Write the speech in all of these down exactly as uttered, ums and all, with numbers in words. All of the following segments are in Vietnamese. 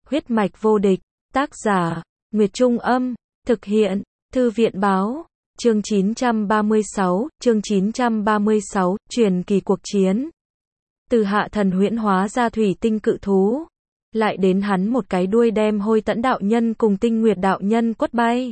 Huyết mạch vô địch, tác giả, Nguyệt Trung Âm, thực hiện, Thư viện Báo, chương chín trăm ba mươi sáu, chương chín trăm ba mươi sáu, truyền kỳ cuộc chiến. Từ hạ thần huyễn hóa ra thủy tinh cự thú, lại đến hắn một cái đuôi đem Hôi Tẫn đạo nhân cùng Tinh Nguyệt đạo nhân quất bay.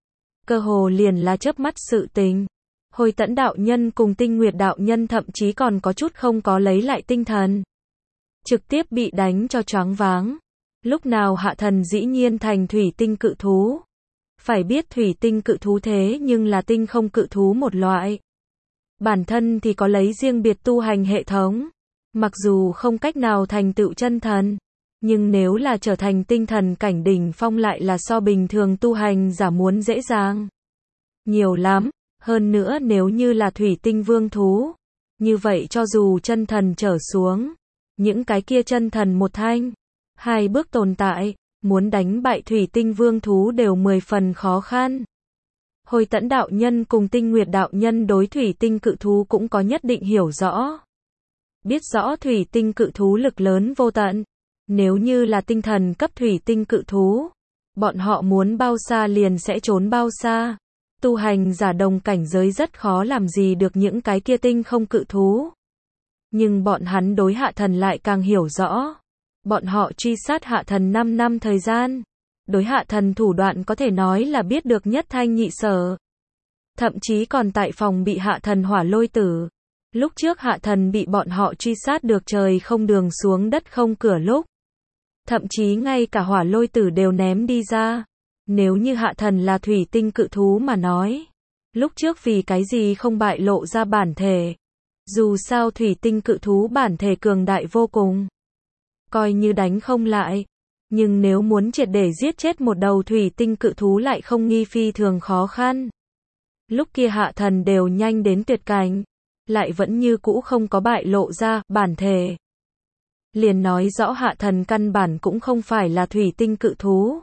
Cơ hồ liền là chớp mắt sự tình. Hôi Tẫn đạo nhân cùng Tinh Nguyệt đạo nhân thậm chí còn có chút không có lấy lại tinh thần. Trực tiếp bị đánh cho choáng váng. Lúc nào hạ thần dĩ nhiên thành thủy tinh cự thú. Phải biết thủy tinh cự thú thế nhưng là tinh không cự thú một loại. Bản thân thì có lấy riêng biệt tu hành hệ thống. Mặc dù không cách nào thành tựu chân thần, nhưng nếu là trở thành tinh thần cảnh đỉnh phong lại là so bình thường tu hành giả muốn dễ dàng nhiều lắm. Hơn nữa nếu như là thủy tinh vương thú, như vậy cho dù chân thần trở xuống, những cái kia chân thần một thanh, hai bước tồn tại, muốn đánh bại thủy tinh vương thú đều mười phần khó khăn. Hôi Tẫn đạo nhân cùng Tinh Nguyệt đạo nhân đối thủy tinh cự thú cũng có nhất định hiểu rõ. Biết rõ thủy tinh cự thú lực lớn vô tận. Nếu như là tinh thần cấp thủy tinh cự thú, bọn họ muốn bao xa liền sẽ trốn bao xa. Tu hành giả đồng cảnh giới rất khó làm gì được những cái kia tinh không cự thú. Nhưng bọn hắn đối hạ thần lại càng hiểu rõ. Bọn họ truy sát hạ thần năm năm thời gian. Đối hạ thần thủ đoạn có thể nói là biết được nhất thanh nhị sở. Thậm chí còn tại phòng bị hạ thần hỏa lôi tử. Lúc trước hạ thần bị bọn họ truy sát được trời không đường xuống đất không cửa lúc. Thậm chí ngay cả hỏa lôi tử đều ném đi ra. Nếu như hạ thần là thủy tinh cự thú mà nói. Lúc trước vì cái gì không bại lộ ra bản thể. Dù sao thủy tinh cự thú bản thể cường đại vô cùng. Coi như đánh không lại. Nhưng nếu muốn triệt để giết chết một đầu thủy tinh cự thú lại không nghi phi thường khó khăn. Lúc kia hạ thần đều nhanh đến tuyệt cảnh. Lại vẫn như cũ không có bại lộ ra bản thể. Liền nói rõ hạ thần căn bản cũng không phải là thủy tinh cự thú.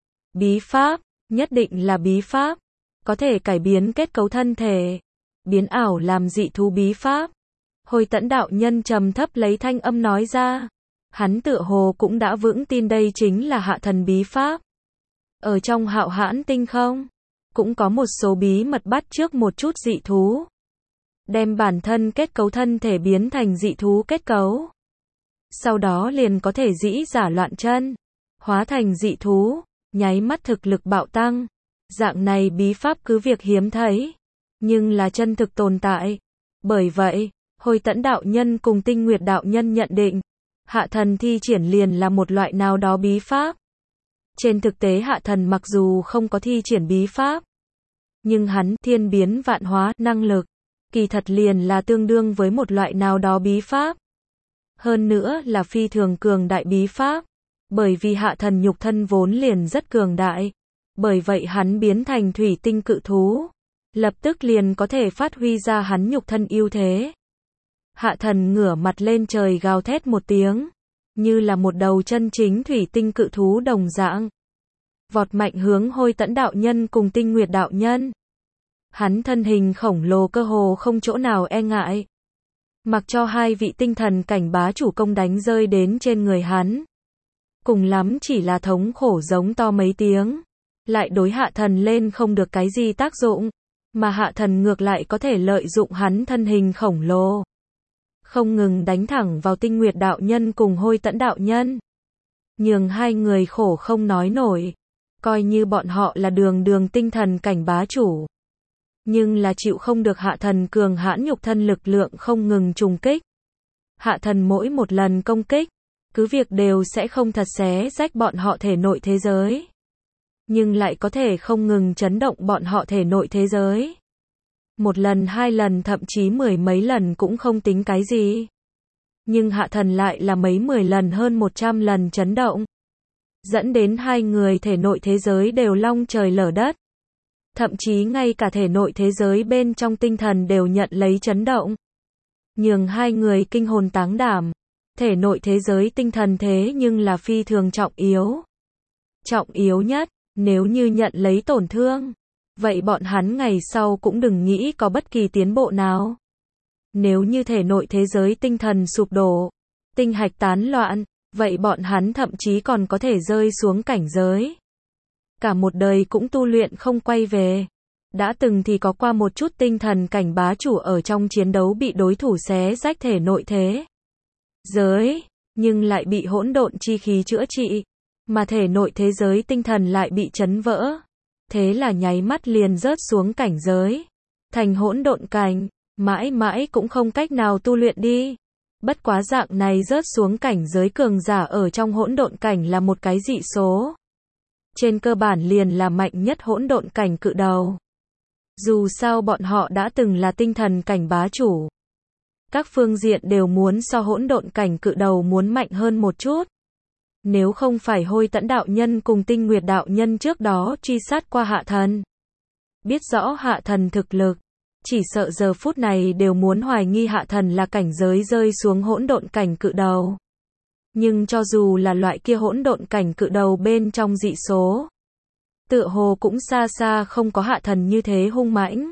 Bí pháp, nhất định là bí pháp. Có thể cải biến kết cấu thân thể. Biến ảo làm dị thú bí pháp. Hôi Tẫn đạo nhân trầm thấp lấy thanh âm nói ra. Hắn tựa hồ cũng đã vững tin đây chính là hạ thần bí pháp. Ở trong Hạo Hãn tinh không, cũng có một số bí mật bắt chước một chút dị thú. Đem bản thân kết cấu thân thể biến thành dị thú kết cấu. Sau đó liền có thể dĩ giả loạn chân, hóa thành dị thú, nháy mắt thực lực bạo tăng. Dạng này bí pháp cứ việc hiếm thấy, nhưng là chân thực tồn tại. Bởi vậy, Hôi Tẫn đạo nhân cùng Tinh Nguyệt đạo nhân nhận định, hạ thần thi triển liền là một loại nào đó bí pháp. Trên thực tế hạ thần mặc dù không có thi triển bí pháp, nhưng hắn thiên biến vạn hóa năng lực, kỳ thật liền là tương đương với một loại nào đó bí pháp. Hơn nữa là phi thường cường đại bí pháp. Bởi vì hạ thần nhục thân vốn liền rất cường đại. Bởi vậy hắn biến thành thủy tinh cự thú. Lập tức liền có thể phát huy ra hắn nhục thân ưu thế. Hạ thần ngửa mặt lên trời gào thét một tiếng. Như là một đầu chân chính thủy tinh cự thú đồng dạng. Vọt mạnh hướng Hôi Tẫn đạo nhân cùng Tinh Nguyệt đạo nhân. Hắn thân hình khổng lồ cơ hồ không chỗ nào e ngại. Mặc cho hai vị tinh thần cảnh bá chủ công đánh rơi đến trên người hắn. Cùng lắm chỉ là thống khổ giống to mấy tiếng. Lại đối hạ thần lên không được cái gì tác dụng. Mà hạ thần ngược lại có thể lợi dụng hắn thân hình khổng lồ. Không ngừng đánh thẳng vào Tinh Nguyệt đạo nhân cùng Hôi Tẫn đạo nhân. Nhường hai người khổ không nói nổi. Coi như bọn họ là đường đường tinh thần cảnh bá chủ. Nhưng là chịu không được hạ thần cường hãn nhục thân lực lượng không ngừng trùng kích. Hạ thần mỗi một lần công kích, cứ việc đều sẽ không thật xé rách bọn họ thể nội thế giới. Nhưng lại có thể không ngừng chấn động bọn họ thể nội thế giới. Một lần hai lần thậm chí mười mấy lần cũng không tính cái gì. Nhưng hạ thần lại là mấy mười lần hơn một trăm lần chấn động. Dẫn đến hai người thể nội thế giới đều long trời lở đất. Thậm chí ngay cả thể nội thế giới bên trong tinh thần đều nhận lấy chấn động. Nhường hai người kinh hồn táng đảm. Thể nội thế giới tinh thần thế nhưng là phi thường trọng yếu. Trọng yếu nhất, nếu như nhận lấy tổn thương. Vậy bọn hắn ngày sau cũng đừng nghĩ có bất kỳ tiến bộ nào. Nếu như thể nội thế giới tinh thần sụp đổ, tinh hạch tán loạn, vậy bọn hắn thậm chí còn có thể rơi xuống cảnh giới. Cả một đời cũng tu luyện không quay về. Đã từng thì có qua một chút tinh thần cảnh bá chủ ở trong chiến đấu bị đối thủ xé rách thể nội thế giới, nhưng lại bị hỗn độn chi khí chữa trị, mà thể nội thế giới tinh thần lại bị chấn vỡ. Thế là nháy mắt liền rớt xuống cảnh giới, thành hỗn độn cảnh, mãi mãi cũng không cách nào tu luyện đi. Bất quá dạng này rớt xuống cảnh giới cường giả ở trong hỗn độn cảnh là một cái dị số. Trên cơ bản liền là mạnh nhất hỗn độn cảnh cự đầu. Dù sao bọn họ đã từng là tinh thần cảnh bá chủ. Các phương diện đều muốn so hỗn độn cảnh cự đầu muốn mạnh hơn một chút. Nếu không phải Hôi Tẫn đạo nhân cùng Tinh Nguyệt đạo nhân trước đó truy sát qua Hạ Thần, biết rõ Hạ Thần thực lực, chỉ sợ giờ phút này đều muốn hoài nghi Hạ Thần là cảnh giới rơi xuống hỗn độn cảnh cự đầu. Nhưng cho dù là loại kia hỗn độn cảnh cự đầu bên trong dị số, tựa hồ cũng xa xa không có Hạ Thần như thế hung mãnh.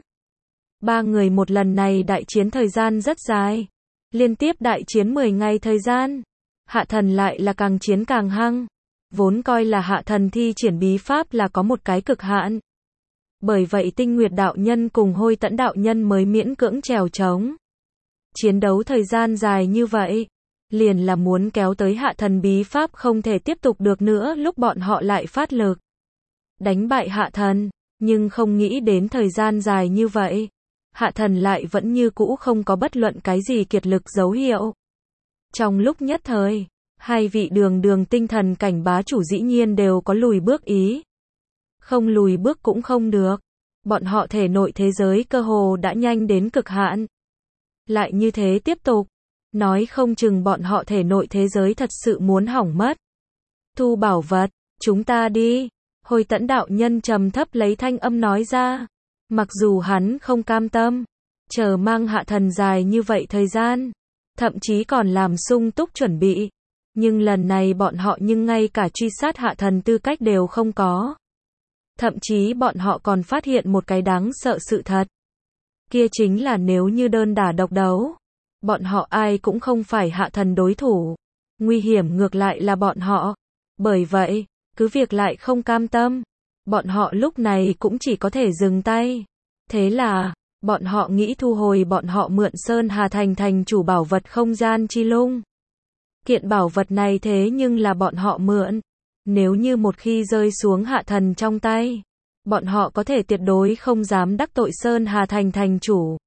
Ba người một lần này đại chiến thời gian rất dài, liên tiếp đại chiến mười ngày thời gian. Hạ Thần lại là càng chiến càng hăng. Vốn coi là Hạ Thần thi triển bí pháp là có một cái cực hạn. Bởi vậy Tinh Nguyệt đạo nhân cùng Hôi Tẫn đạo nhân mới miễn cưỡng trèo trống. Chiến đấu thời gian dài như vậy, liền là muốn kéo tới Hạ Thần bí pháp không thể tiếp tục được nữa, lúc bọn họ lại phát lực đánh bại Hạ Thần, nhưng không nghĩ đến thời gian dài như vậy, Hạ Thần lại vẫn như cũ không có bất luận cái gì kiệt lực dấu hiệu. Trong lúc nhất thời, hai vị đường đường tinh thần cảnh bá chủ dĩ nhiên đều có lùi bước ý. Không lùi bước cũng không được. Bọn họ thể nội thế giới cơ hồ đã nhanh đến cực hạn. Lại như thế tiếp tục, nói không chừng bọn họ thể nội thế giới thật sự muốn hỏng mất. Thu bảo vật, chúng ta đi. Hôi Tẫn đạo nhân trầm thấp lấy thanh âm nói ra. Mặc dù hắn không cam tâm, chờ mang Hạ Thần dài như vậy thời gian, thậm chí còn làm sung túc chuẩn bị, nhưng lần này bọn họ nhưng ngay cả truy sát Hạ Thần tư cách đều không có. Thậm chí bọn họ còn phát hiện một cái đáng sợ sự thật. Kia chính là nếu như đơn đả độc đấu, bọn họ ai cũng không phải Hạ Thần đối thủ. Nguy hiểm ngược lại là bọn họ. Bởi vậy, cứ việc lại không cam tâm, bọn họ lúc này cũng chỉ có thể dừng tay. Thế là, bọn họ nghĩ thu hồi bọn họ mượn Sơn Hà Thành thành chủ bảo vật không gian chi lung. Kiện bảo vật này thế nhưng là bọn họ mượn. Nếu như một khi rơi xuống Hạ Thần trong tay, bọn họ có thể tuyệt đối không dám đắc tội Sơn Hà Thành thành chủ.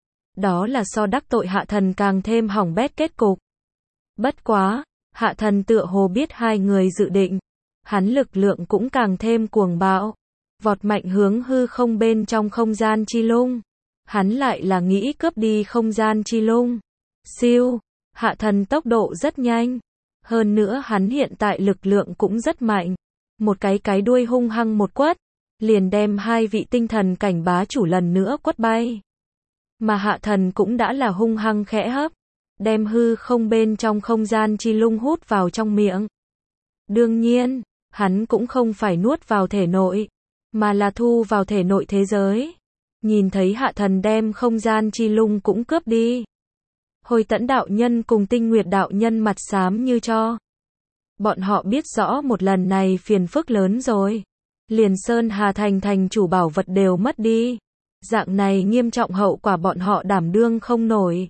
Đó là so đắc tội Hạ Thần càng thêm hỏng bét kết cục. Bất quá, Hạ Thần tựa hồ biết hai người dự định. Hắn lực lượng cũng càng thêm cuồng bạo. Vọt mạnh hướng hư không bên trong không gian chi lung. Hắn lại là nghĩ cướp đi không gian chi lung. Siêu, Hạ Thần tốc độ rất nhanh. Hơn nữa hắn hiện tại lực lượng cũng rất mạnh. Một cái cái đuôi hung hăng một quất, liền đem hai vị tinh thần cảnh bá chủ lần nữa quất bay. Mà Hạ Thần cũng đã là hung hăng khẽ hấp, đem hư không bên trong không gian chi lung hút vào trong miệng. Đương nhiên, hắn cũng không phải nuốt vào thể nội, mà là thu vào thể nội thế giới. Nhìn thấy Hạ Thần đem không gian chi lung cũng cướp đi. Hôi Tẫn đạo nhân cùng Tinh Nguyệt đạo nhân mặt xám như cho. Bọn họ biết rõ một lần này phiền phức lớn rồi. Liền Sơn Hà Thành thành chủ bảo vật đều mất đi. Dạng này nghiêm trọng hậu quả bọn họ đảm đương không nổi.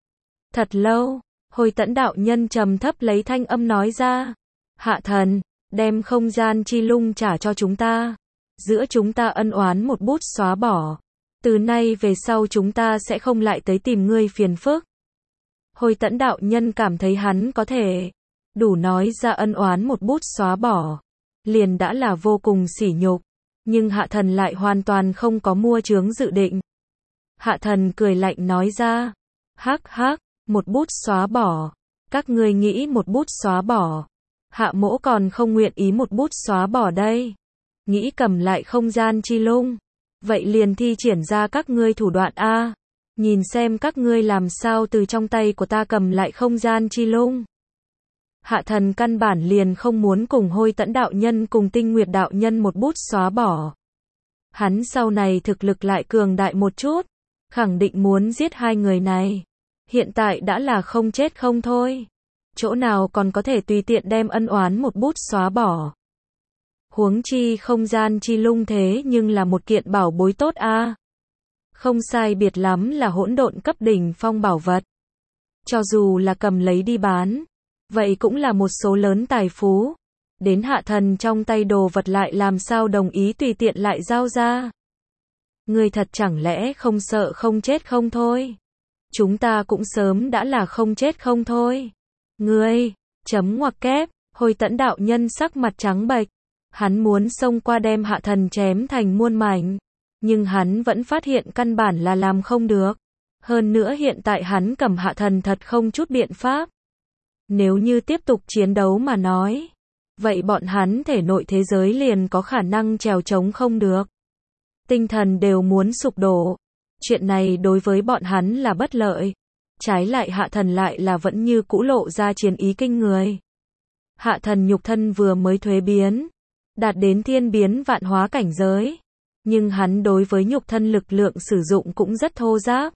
Thật lâu, Hôi Tẫn đạo nhân trầm thấp lấy thanh âm nói ra. Hạ Thần, đem không gian chi lung trả cho chúng ta. Giữa chúng ta ân oán một bút xóa bỏ. Từ nay về sau chúng ta sẽ không lại tới tìm ngươi phiền phức. Hôi Tẫn đạo nhân cảm thấy hắn có thể đủ nói ra ân oán một bút xóa bỏ, liền đã là vô cùng sỉ nhục, nhưng Hạ Thần lại hoàn toàn không có mua chướng dự định. Hạ Thần cười lạnh nói ra, hắc hắc, một bút xóa bỏ, các ngươi nghĩ một bút xóa bỏ, Hạ mỗ còn không nguyện ý một bút xóa bỏ đây. Nghĩ cầm lại không gian chi lung, vậy liền thi triển ra các ngươi thủ đoạn a. Nhìn xem các ngươi làm sao từ trong tay của ta cầm lại không gian chi lung. Hạ Thần căn bản liền không muốn cùng Hôi Tẫn đạo nhân cùng Tinh Nguyệt đạo nhân một bút xóa bỏ. Hắn sau này thực lực lại cường đại một chút, khẳng định muốn giết hai người này. Hiện tại đã là không chết không thôi. chỗ nào còn có thể tùy tiện đem ân oán một bút xóa bỏ. Huống chi không gian chi lung thế nhưng là một kiện bảo bối tốt a. Không sai biệt lắm là hỗn độn cấp đỉnh phong bảo vật. Cho dù là cầm lấy đi bán, vậy cũng là một số lớn tài phú. Đến hạ thần trong tay đồ vật lại làm sao đồng ý tùy tiện lại giao ra. Ngươi thật chẳng lẽ không sợ không chết không thôi? Chúng ta cũng sớm đã là không chết không thôi. Ngươi, chấm ngoặc kép, Hồi Tẫn đạo nhân sắc mặt trắng bệch. Hắn muốn xông qua đem hạ thần chém thành muôn mảnh. Nhưng hắn vẫn phát hiện căn bản là làm không được. Hơn nữa hiện tại hắn cầm hạ thần thật không chút biện pháp. Nếu như tiếp tục chiến đấu mà nói, vậy bọn hắn thể nội thế giới liền có khả năng trèo trống không được. Tinh thần đều muốn sụp đổ. Chuyện này đối với bọn hắn là bất lợi. Trái lại hạ thần lại là vẫn như cũ lộ ra chiến ý kinh người. Hạ thần nhục thân vừa mới thuế biến, đạt đến thiên biến vạn hóa cảnh giới. Nhưng hắn đối với nhục thân lực lượng sử dụng cũng rất thô ráp.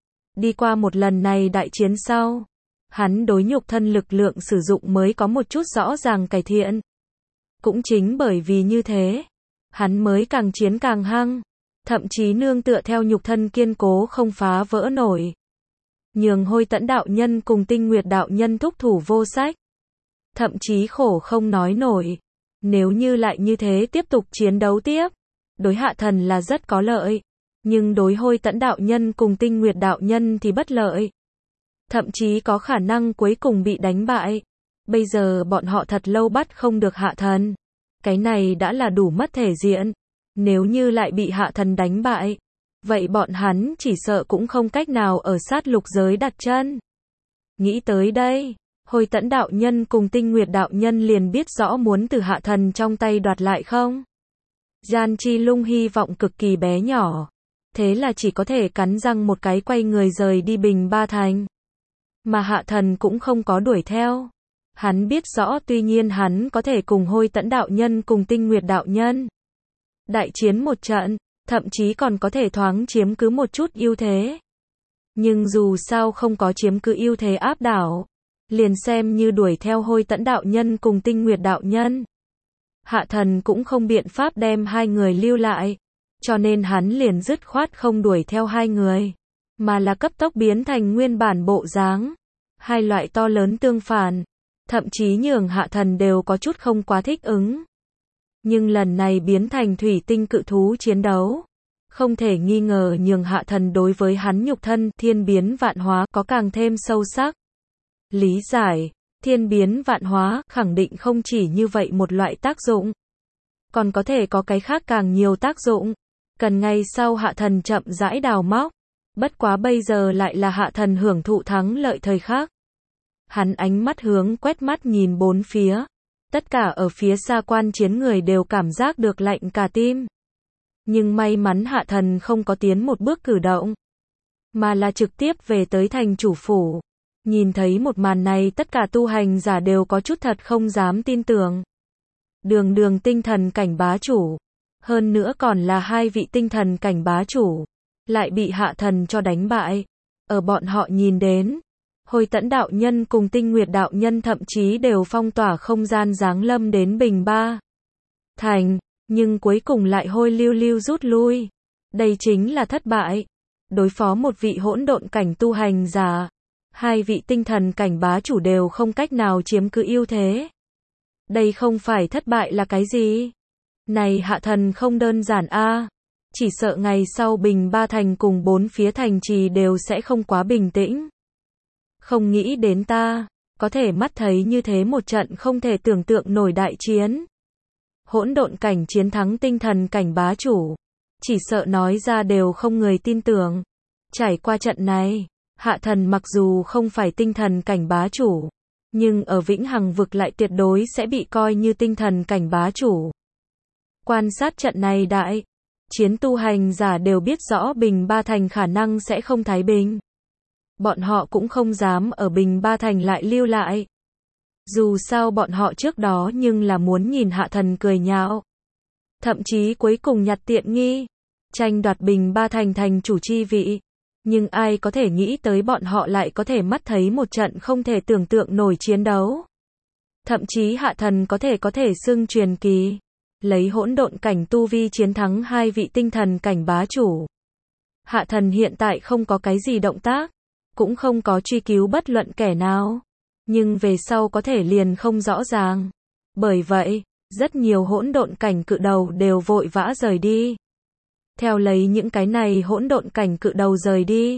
Đi qua một lần này đại chiến sau, hắn đối nhục thân lực lượng sử dụng mới có một chút rõ ràng cải thiện. Cũng chính bởi vì như thế, hắn mới càng chiến càng hăng, thậm chí nương tựa theo nhục thân kiên cố không phá vỡ nổi. Nhường Hôi Tẫn đạo nhân cùng Tinh Nguyệt đạo nhân thúc thủ vô sách. Thậm chí khổ không nói nổi. Nếu như lại như thế tiếp tục chiến đấu tiếp, đối hạ thần là rất có lợi. Nhưng đối Hôi Tẫn đạo nhân cùng Tinh Nguyệt đạo nhân thì bất lợi. Thậm chí có khả năng cuối cùng bị đánh bại. Bây giờ bọn họ thật lâu bắt không được hạ thần. Cái này đã là đủ mất thể diện. Nếu như lại bị hạ thần đánh bại, vậy bọn hắn chỉ sợ cũng không cách nào ở sát lục giới đặt chân. Nghĩ tới đây, Hồi Tẫn đạo nhân cùng Tinh Nguyệt đạo nhân liền biết rõ muốn từ hạ thần trong tay đoạt lại không. Gian Chi Lung hy vọng cực kỳ bé nhỏ. Thế là chỉ có thể cắn răng một cái quay người rời đi Bình Ba Thành. Mà hạ thần cũng không có đuổi theo. Hắn biết rõ tuy nhiên hắn có thể cùng Hôi Tẫn đạo nhân cùng Tinh Nguyệt đạo nhân đại chiến một trận, thậm chí còn có thể thoáng chiếm cứ một chút ưu thế. Nhưng dù sao không có chiếm cứ ưu thế áp đảo, liền xem như đuổi theo Hôi Tẫn đạo nhân cùng Tinh Nguyệt đạo nhân. Hạ thần cũng không biện pháp đem hai người lưu lại, cho nên hắn liền dứt khoát không đuổi theo hai người, mà là cấp tốc biến thành nguyên bản bộ dáng. Hai loại to lớn tương phản, thậm chí nhường hạ thần đều có chút không quá thích ứng. Nhưng lần này biến thành thủy tinh cự thú chiến đấu, không thể nghi ngờ nhường hạ thần đối với hắn nhục thân thiên biến vạn hóa có càng thêm sâu sắc. Lý giải, thiên biến vạn hóa khẳng định không chỉ như vậy một loại tác dụng, còn có thể có cái khác càng nhiều tác dụng, cần ngay sau hạ thần chậm rãi đào móc. Bất quá bây giờ lại là hạ thần hưởng thụ thắng lợi thời khắc. Hắn ánh mắt hướng quét mắt nhìn bốn phía. Tất cả ở phía xa quan chiến người đều cảm giác được lạnh cả tim. Nhưng may mắn hạ thần không có tiến một bước cử động, mà là trực tiếp về tới thành chủ phủ. Nhìn thấy một màn này tất cả tu hành giả đều có chút thật không dám tin tưởng. Đường đường tinh thần cảnh bá chủ, hơn nữa còn là hai vị tinh thần cảnh bá chủ, lại bị hạ thần cho đánh bại. Ở bọn họ nhìn đến, Hồi Tẫn đạo nhân cùng Tinh Nguyệt đạo nhân thậm chí đều phong tỏa không gian giáng lâm đến Bình Ba Thành, nhưng cuối cùng lại hôi lưu lưu rút lui. Đây chính là thất bại. Đối phó một vị hỗn độn cảnh tu hành giả, hai vị tinh thần cảnh bá chủ đều không cách nào chiếm cứ ưu thế. Đây không phải thất bại là cái gì? Này hạ thần không đơn giản a. Chỉ sợ ngày sau Bình Ba Thành cùng bốn phía thành trì đều sẽ không quá bình tĩnh. Không nghĩ đến ta, có thể mắt thấy như thế một trận không thể tưởng tượng nổi đại chiến. Hỗn độn cảnh chiến thắng tinh thần cảnh bá chủ. Chỉ sợ nói ra đều không người tin tưởng. Trải qua trận này, hạ thần mặc dù không phải tinh thần cảnh bá chủ, nhưng ở Vĩnh Hằng vực lại tuyệt đối sẽ bị coi như tinh thần cảnh bá chủ. Quan sát trận này đại chiến tu hành giả đều biết rõ Bình Ba Thành khả năng sẽ không thái bình. Bọn họ cũng không dám ở Bình Ba Thành lại lưu lại. Dù sao bọn họ trước đó nhưng là muốn nhìn hạ thần cười nhạo. Thậm chí cuối cùng nhặt tiện nghi, tranh đoạt Bình Ba Thành thành chủ chi vị. Nhưng ai có thể nghĩ tới bọn họ lại có thể mắt thấy một trận không thể tưởng tượng nổi chiến đấu. Thậm chí hạ thần có thể có thể xưng truyền kỳ. Lấy hỗn độn cảnh tu vi chiến thắng hai vị tinh thần cảnh bá chủ. Hạ thần hiện tại không có cái gì động tác. Cũng không có truy cứu bất luận kẻ nào. Nhưng về sau có thể liền không rõ ràng. Bởi vậy, rất nhiều hỗn độn cảnh cự đầu đều vội vã rời đi. Theo lấy những cái này hỗn độn cảnh cự đầu rời đi.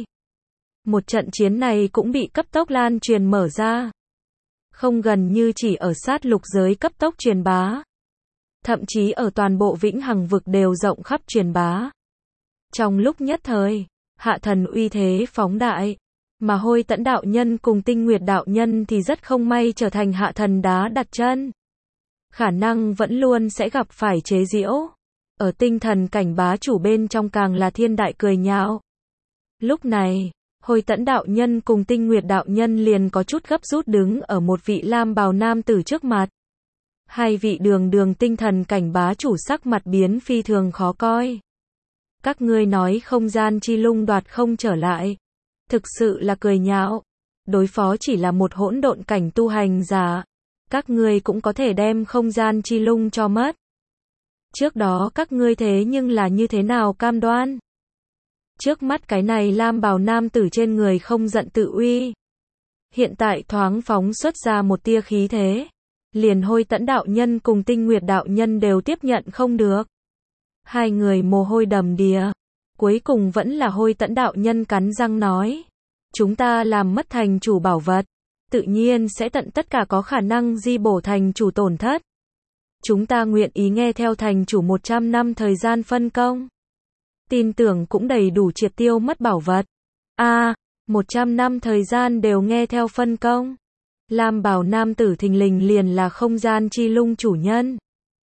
Một trận chiến này cũng bị cấp tốc lan truyền mở ra. Không gần như chỉ ở sát lục giới cấp tốc truyền bá. Thậm chí ở toàn bộ vĩnh hằng vực đều rộng khắp truyền bá. Trong lúc nhất thời, hạ thần uy thế phóng đại. Mà Hôi Tẫn đạo nhân cùng Tinh Nguyệt đạo nhân thì rất không may trở thành hạ thần đá đặt chân. Khả năng vẫn luôn sẽ gặp phải chế giễu. Ở tinh thần cảnh bá chủ bên trong càng là thiên đại cười nhạo. Lúc này, Hôi Tẫn đạo nhân cùng Tinh Nguyệt đạo nhân liền có chút gấp rút đứng ở một vị lam bào nam tử trước mặt. Hai vị đường đường tinh thần cảnh bá chủ sắc mặt biến phi thường khó coi. Các ngươi nói không gian chi lung đoạt không trở lại. Thực sự là cười nhạo. Đối phó chỉ là một hỗn độn cảnh tu hành giả. Các ngươi cũng có thể đem không gian chi lung cho mất. Trước đó các ngươi thế nhưng là như thế nào cam đoan? Trước mắt cái này lam bào nam tử trên người không giận tự uy. Hiện tại thoáng phóng xuất ra một tia khí thế. Liền Hôi Tẫn đạo nhân cùng Tinh Nguyệt đạo nhân đều tiếp nhận không được. Hai người mồ hôi đầm đìa. Cuối cùng vẫn là Hôi Tẫn đạo nhân cắn răng nói. Chúng ta làm mất thành chủ bảo vật. Tự nhiên sẽ tận tất cả có khả năng di bổ thành chủ tổn thất. Chúng ta nguyện ý nghe theo thành chủ một trăm năm thời gian phân công. Tin tưởng cũng đầy đủ triệt tiêu mất bảo vật. A, à, một trăm năm thời gian đều nghe theo phân công. Lam bào nam tử thình lình liền là không gian chi lung chủ nhân.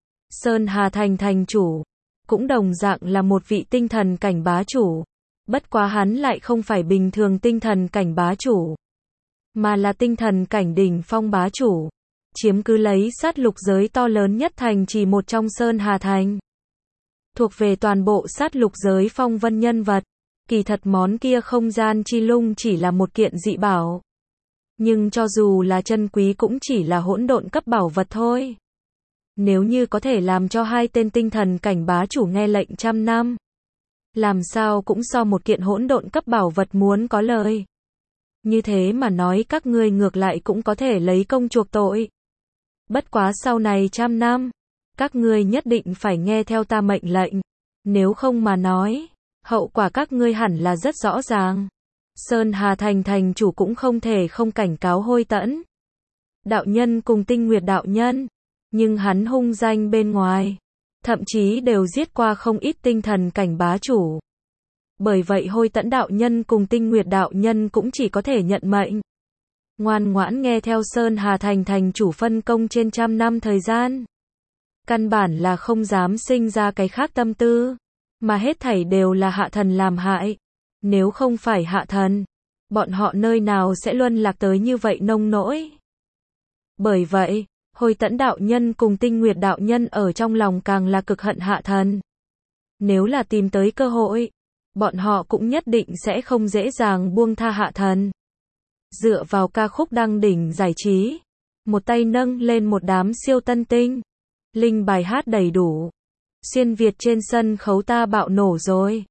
Sơn Hà Thành thành chủ. Cũng đồng dạng là một vị tinh thần cảnh bá chủ. Bất quá hắn lại không phải bình thường tinh thần cảnh bá chủ. Mà là tinh thần cảnh đỉnh phong bá chủ. Chiếm cứ lấy sát lục giới to lớn nhất thành trì một trong Sơn Hà Thành. Thuộc về toàn bộ sát lục giới phong vân nhân vật. Kỳ thật món kia không gian chi lung chỉ là một kiện dị bảo. Nhưng cho dù là chân quý cũng chỉ là hỗn độn cấp bảo vật thôi. Nếu như có thể làm cho hai tên tinh thần cảnh bá chủ nghe lệnh trăm năm. Làm sao cũng so một kiện hỗn độn cấp bảo vật muốn có lời. Như thế mà nói các ngươi ngược lại cũng có thể lấy công chuộc tội. Bất quá sau này trăm năm, các ngươi nhất định phải nghe theo ta mệnh lệnh. Nếu không mà nói, hậu quả các ngươi hẳn là rất rõ ràng. Sơn Hà Thành thành chủ cũng không thể không cảnh cáo Hôi Tẫn đạo nhân cùng Tinh Nguyệt đạo nhân. Nhưng hắn hung danh bên ngoài. Thậm chí đều giết qua không ít tinh thần cảnh bá chủ. Bởi vậy Hôi Tẫn đạo nhân cùng Tinh Nguyệt đạo nhân cũng chỉ có thể nhận mệnh. Ngoan ngoãn nghe theo Sơn Hà Thành thành chủ phân công trên trăm năm thời gian. Căn bản là không dám sinh ra cái khác tâm tư. Mà hết thảy đều là hạ thần làm hại. Nếu không phải hạ thần, bọn họ nơi nào sẽ luân lạc tới như vậy nông nỗi. Bởi vậy, Hôi Tẫn đạo nhân cùng Tinh Nguyệt đạo nhân ở trong lòng càng là cực hận hạ thần. Nếu là tìm tới cơ hội, bọn họ cũng nhất định sẽ không dễ dàng buông tha hạ thần. Dựa vào ca khúc đăng đỉnh giải trí, một tay nâng lên một đám siêu tân tinh, linh bài hát đầy đủ. Xuyên Việt trên sân khấu ta bạo nổ rồi.